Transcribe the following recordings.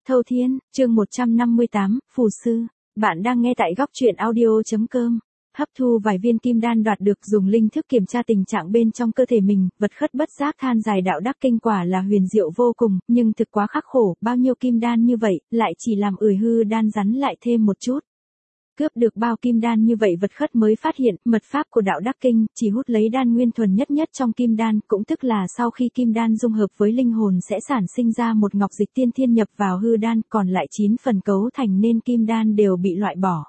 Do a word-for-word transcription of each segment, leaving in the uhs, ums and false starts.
Thâu Thiên, chương một trăm năm mươi tám, Phù Sư. Bạn đang nghe tại góc truyện audio.com. Hấp thu vài viên kim đan đoạt được, dùng linh thức kiểm tra tình trạng bên trong cơ thể mình, vật khất bất giác than dài đạo đắc kinh quả là huyền diệu vô cùng, nhưng thực quá khắc khổ, bao nhiêu kim đan như vậy, lại chỉ làm ủi hư đan rắn lại thêm một chút. Cướp được bao kim đan như vậy vật khất mới phát hiện, mật pháp của đạo đắc kinh, chỉ hút lấy đan nguyên thuần nhất nhất trong kim đan, cũng tức là sau khi kim đan dung hợp với linh hồn sẽ sản sinh ra một ngọc dịch tiên thiên nhập vào hư đan, còn lại chín phần cấu thành nên kim đan đều bị loại bỏ.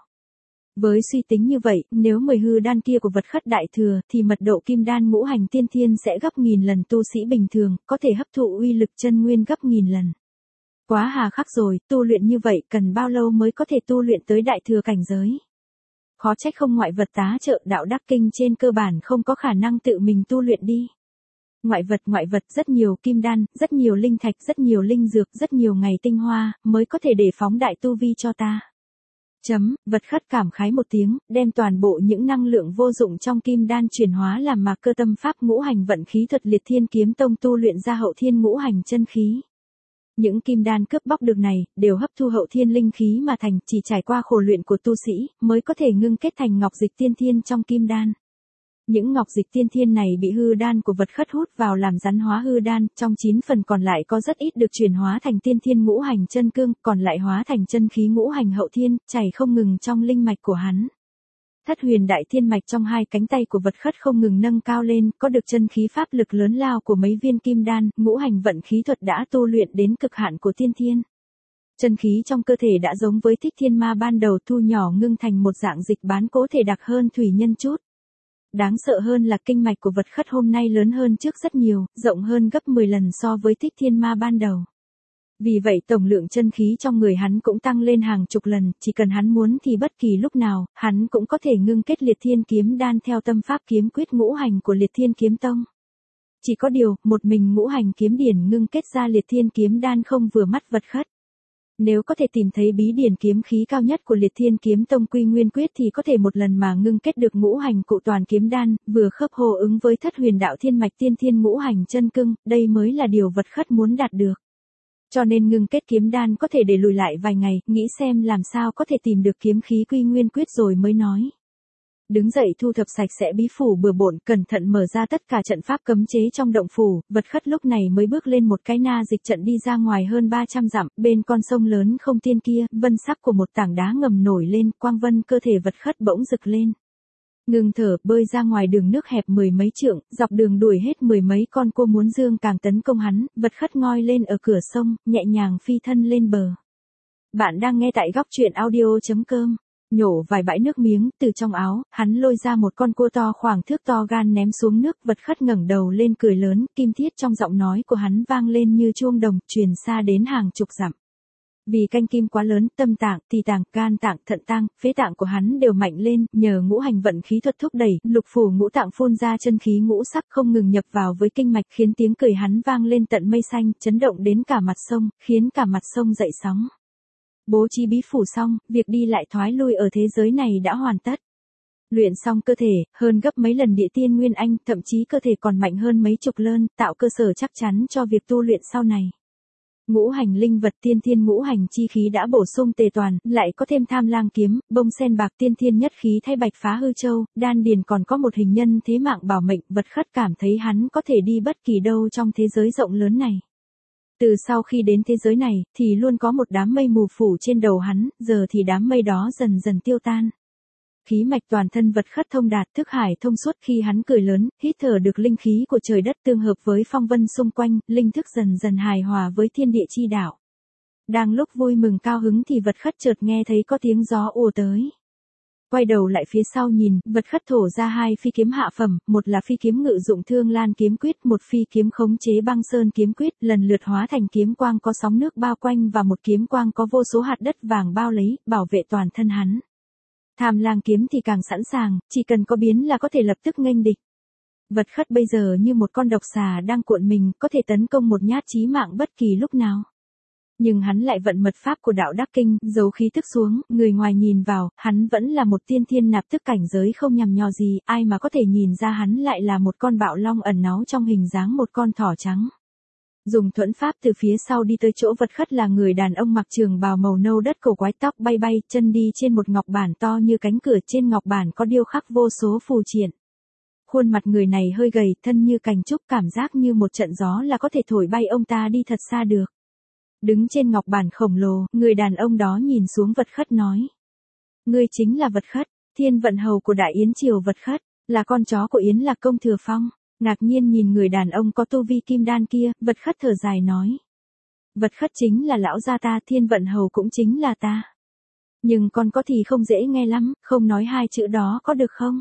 Với suy tính như vậy, nếu mười hư đan kia của vật khất đại thừa, thì mật độ kim đan ngũ hành tiên thiên sẽ gấp nghìn lần tu sĩ bình thường, có thể hấp thụ uy lực chân nguyên gấp nghìn lần. Quá hà khắc rồi, tu luyện như vậy cần bao lâu mới có thể tu luyện tới đại thừa cảnh giới. Khó trách không ngoại vật tá trợ, đạo đắc kinh trên cơ bản không có khả năng tự mình tu luyện đi. Ngoại vật ngoại vật rất nhiều kim đan, rất nhiều linh thạch, rất nhiều linh dược, rất nhiều ngày tinh hoa, mới có thể để phóng đại tu vi cho ta. Chấm, vật khất cảm khái một tiếng, đem toàn bộ những năng lượng vô dụng trong kim đan chuyển hóa làm mạc cơ tâm pháp ngũ hành vận khí thuật liệt thiên kiếm tông tu luyện ra hậu thiên ngũ hành chân khí. Những kim đan cướp bóc được này, đều hấp thu hậu thiên linh khí mà thành, chỉ trải qua khổ luyện của tu sĩ, mới có thể ngưng kết thành ngọc dịch tiên thiên trong kim đan. Những ngọc dịch tiên thiên này bị hư đan của vật khất hút vào làm rắn hóa hư đan, trong chín phần còn lại có rất ít được chuyển hóa thành tiên thiên ngũ hành chân cương, còn lại hóa thành chân khí ngũ hành hậu thiên, chảy không ngừng trong linh mạch của hắn. Thất huyền đại thiên mạch trong hai cánh tay của vật khất không ngừng nâng cao lên, có được chân khí pháp lực lớn lao của mấy viên kim đan, ngũ hành vận khí thuật đã tu luyện đến cực hạn của tiên thiên. Chân khí trong cơ thể đã giống với Thích Thiên Ma ban đầu thu nhỏ ngưng thành một dạng dịch bán cố thể đặc hơn thủy nhân chút. Đáng sợ hơn là kinh mạch của vật khất hôm nay lớn hơn trước rất nhiều, rộng hơn gấp mười lần so với Thích Thiên Ma ban đầu. Vì vậy tổng lượng chân khí trong người hắn cũng tăng lên hàng chục lần, chỉ cần hắn muốn thì bất kỳ lúc nào, hắn cũng có thể ngưng kết liệt thiên kiếm đan theo tâm pháp kiếm quyết ngũ hành của liệt thiên kiếm tông. Chỉ có điều, một mình ngũ hành kiếm điển ngưng kết ra liệt thiên kiếm đan không vừa mắt vật khất. Nếu có thể tìm thấy bí điển kiếm khí cao nhất của liệt thiên kiếm tông quy nguyên quyết thì có thể một lần mà ngưng kết được ngũ hành cụ toàn kiếm đan, vừa khớp hồ ứng với thất huyền đạo thiên mạch tiên thiên ngũ hành chân cưng, đây mới là điều vật khất muốn đạt được. Cho nên ngưng kết kiếm đan có thể để lùi lại vài ngày, nghĩ xem làm sao có thể tìm được kiếm khí quy nguyên quyết rồi mới nói. Đứng dậy thu thập sạch sẽ bí phủ bừa bộn, cẩn thận mở ra tất cả trận pháp cấm chế trong động phủ, vật khất lúc này mới bước lên một cái na dịch trận đi ra ngoài hơn ba trăm dặm, bên con sông lớn không tiên kia, vân sắc của một tảng đá ngầm nổi lên, quang vân cơ thể vật khất bỗng rực lên. Ngừng thở, bơi ra ngoài đường nước hẹp mười mấy trượng, dọc đường đuổi hết mười mấy con cua muốn dương càng tấn công hắn, vật khất ngoi lên ở cửa sông, nhẹ nhàng phi thân lên bờ. Bạn đang nghe tại góc truyện audio.com. Nhổ vài bãi nước miếng, từ trong áo, hắn lôi ra một con cua to khoảng thước to gan ném xuống nước, vật khất ngẩng đầu lên cười lớn, kim thiết trong giọng nói của hắn vang lên như chuông đồng, truyền xa đến hàng chục dặm. Vì canh kim quá lớn, tâm tạng, tỳ tạng, gan tạng, thận tạng, phế tạng của hắn đều mạnh lên, nhờ ngũ hành vận khí thuật thúc đẩy, lục phủ ngũ tạng phun ra chân khí ngũ sắc không ngừng nhập vào với kinh mạch, khiến tiếng cười hắn vang lên tận mây xanh, chấn động đến cả mặt sông, khiến cả mặt sông dậy sóng. Bố trí bí phủ xong, việc đi lại thoái lui ở thế giới này đã hoàn tất. Luyện xong cơ thể, hơn gấp mấy lần địa tiên nguyên anh, thậm chí cơ thể còn mạnh hơn mấy chục lơn, tạo cơ sở chắc chắn cho việc tu luyện sau này. Ngũ hành linh vật tiên thiên ngũ hành chi khí đã bổ sung tề toàn, lại có thêm tham lang kiếm, bông sen bạc tiên thiên nhất khí thay bạch phá hư châu, đan điền còn có một hình nhân thế mạng bảo mệnh, vật khất cảm thấy hắn có thể đi bất kỳ đâu trong thế giới rộng lớn này. Từ sau khi đến thế giới này, thì luôn có một đám mây mù phủ trên đầu hắn, giờ thì đám mây đó dần dần tiêu tan. Khí mạch toàn thân vật khất thông đạt, thức hải thông suốt, khi hắn cười lớn, hít thở được linh khí của trời đất tương hợp với phong vân xung quanh, linh thức dần dần hài hòa với thiên địa chi đạo. Đang lúc vui mừng cao hứng thì vật khất chợt nghe thấy có tiếng gió ùa tới. Quay đầu lại phía sau nhìn, vật khất thổ ra hai phi kiếm hạ phẩm, một là phi kiếm ngự dụng thương lan kiếm quyết, một phi kiếm khống chế băng sơn kiếm quyết, lần lượt hóa thành kiếm quang có sóng nước bao quanh và một kiếm quang có vô số hạt đất vàng bao lấy, bảo vệ toàn thân hắn. Tham lang kiếm thì càng sẵn sàng, chỉ cần có biến là có thể lập tức nghênh địch. Vật khất bây giờ như một con độc xà đang cuộn mình, có thể tấn công một nhát chí mạng bất kỳ lúc nào. Nhưng hắn lại vận mật pháp của đạo đắc kinh, giấu khí tức xuống, người ngoài nhìn vào, hắn vẫn là một tiên thiên nạp tức cảnh giới không nhằm nhò gì, ai mà có thể nhìn ra hắn lại là một con bạo long ẩn náu trong hình dáng một con thỏ trắng. Dùng thuẫn pháp từ phía sau đi tới chỗ vật khất là người đàn ông mặc trường bào màu nâu đất cổ quái, tóc bay bay, chân đi trên một ngọc bản to như cánh cửa, trên ngọc bản có điêu khắc vô số phù triện. Khuôn mặt người này hơi gầy, thân như cành trúc, cảm giác như một trận gió là có thể thổi bay ông ta đi thật xa được. Đứng trên ngọc bản khổng lồ, người đàn ông đó nhìn xuống vật khất nói. Ngươi chính là vật khất, Thiên Vận Hầu của Đại Yến Triều. Vật khất, là con chó của Yến Lạc Công Thừa Phong. Ngạc nhiên nhìn người đàn ông có tu vi kim đan kia, vật khất thở dài nói. Vật khất chính là lão gia ta, Thiên Vận Hầu cũng chính là ta. Nhưng con có thì không dễ nghe lắm, không nói hai chữ đó có được không?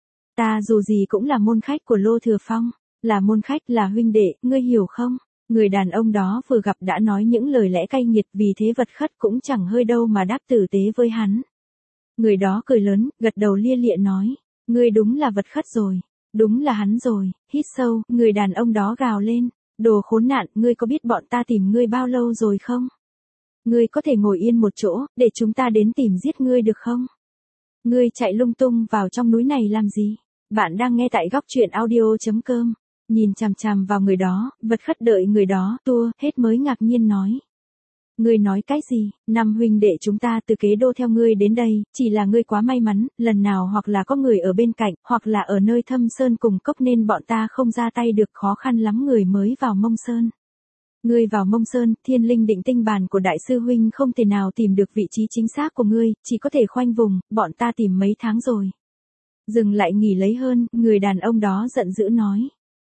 Ta dù gì cũng là môn khách của Lô Thừa Phong, là môn khách, là huynh đệ, ngươi hiểu không? Người đàn ông đó vừa gặp đã nói những lời lẽ cay nghiệt, vì thế vật khất cũng chẳng hơi đâu mà đáp tử tế với hắn. Người đó cười lớn, gật đầu lia lịa nói, ngươi đúng là vật khất rồi, đúng là hắn rồi. Hít sâu, người đàn ông đó gào lên, đồ khốn nạn, ngươi có biết bọn ta tìm ngươi bao lâu rồi không? Ngươi có thể ngồi yên một chỗ, để chúng ta đến tìm giết ngươi được không? Ngươi chạy lung tung vào trong núi này làm gì? Bạn đang nghe tại góc truyện audio chấm com. Nhìn chằm chằm vào người đó, vật khất đợi người đó tua hết mới ngạc nhiên nói. Ngươi nói cái gì? Năm huynh đệ chúng ta từ Kế Đô theo ngươi đến đây, chỉ là ngươi quá may mắn, lần nào hoặc là có người ở bên cạnh, hoặc là ở nơi thâm sơn cùng cốc nên bọn ta không ra tay được, khó khăn lắm người mới vào Mông Sơn. Ngươi vào Mông Sơn, Thiên Linh Định Tinh Bàn của đại sư huynh không thể nào tìm được vị trí chính xác của ngươi, chỉ có thể khoanh vùng, bọn ta tìm mấy tháng rồi. Dừng lại nghỉ lấy hơn, người đàn ông đó giận dữ nói.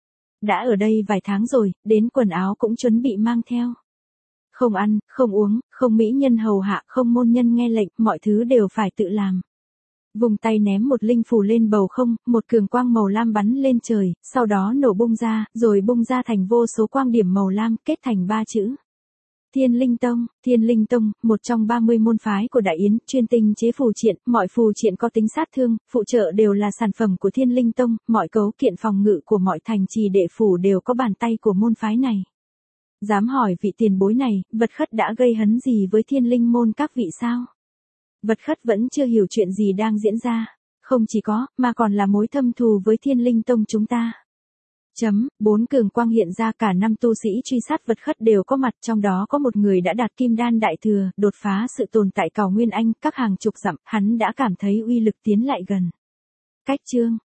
Đã ở đây vài tháng rồi, đến quần áo cũng chuẩn bị mang theo. Không ăn, không uống, không mỹ nhân hầu hạ, không môn nhân nghe lệnh, mọi thứ đều phải tự làm. Vùng tay ném một linh phù lên bầu không, một cường quang màu lam bắn lên trời, sau đó nổ bung ra, rồi bung ra thành vô số quang điểm màu lam, kết thành ba chữ. Thiên Linh Tông. Thiên Linh Tông, một trong ba mươi môn phái của Đại Yến, chuyên tinh chế phù triện, mọi phù triện có tính sát thương, phụ trợ đều là sản phẩm của Thiên Linh Tông, mọi cấu kiện phòng ngự của mọi thành trì đệ phủ đều có bàn tay của môn phái này. Dám hỏi vị tiền bối này, vật khất đã gây hấn gì với Thiên Linh môn các vị sao? Vật khất vẫn chưa hiểu chuyện gì đang diễn ra, không chỉ có, mà còn là mối thâm thù với Thiên Linh Tông chúng ta. Chấm, bốn cường quang hiện ra, cả năm tu sĩ truy sát vật khất đều có mặt, trong đó có một người đã đạt kim đan đại thừa, đột phá sự tồn tại Cào Nguyên Anh, các hàng chục dặm, hắn đã cảm thấy uy lực tiến lại gần. Cách chương,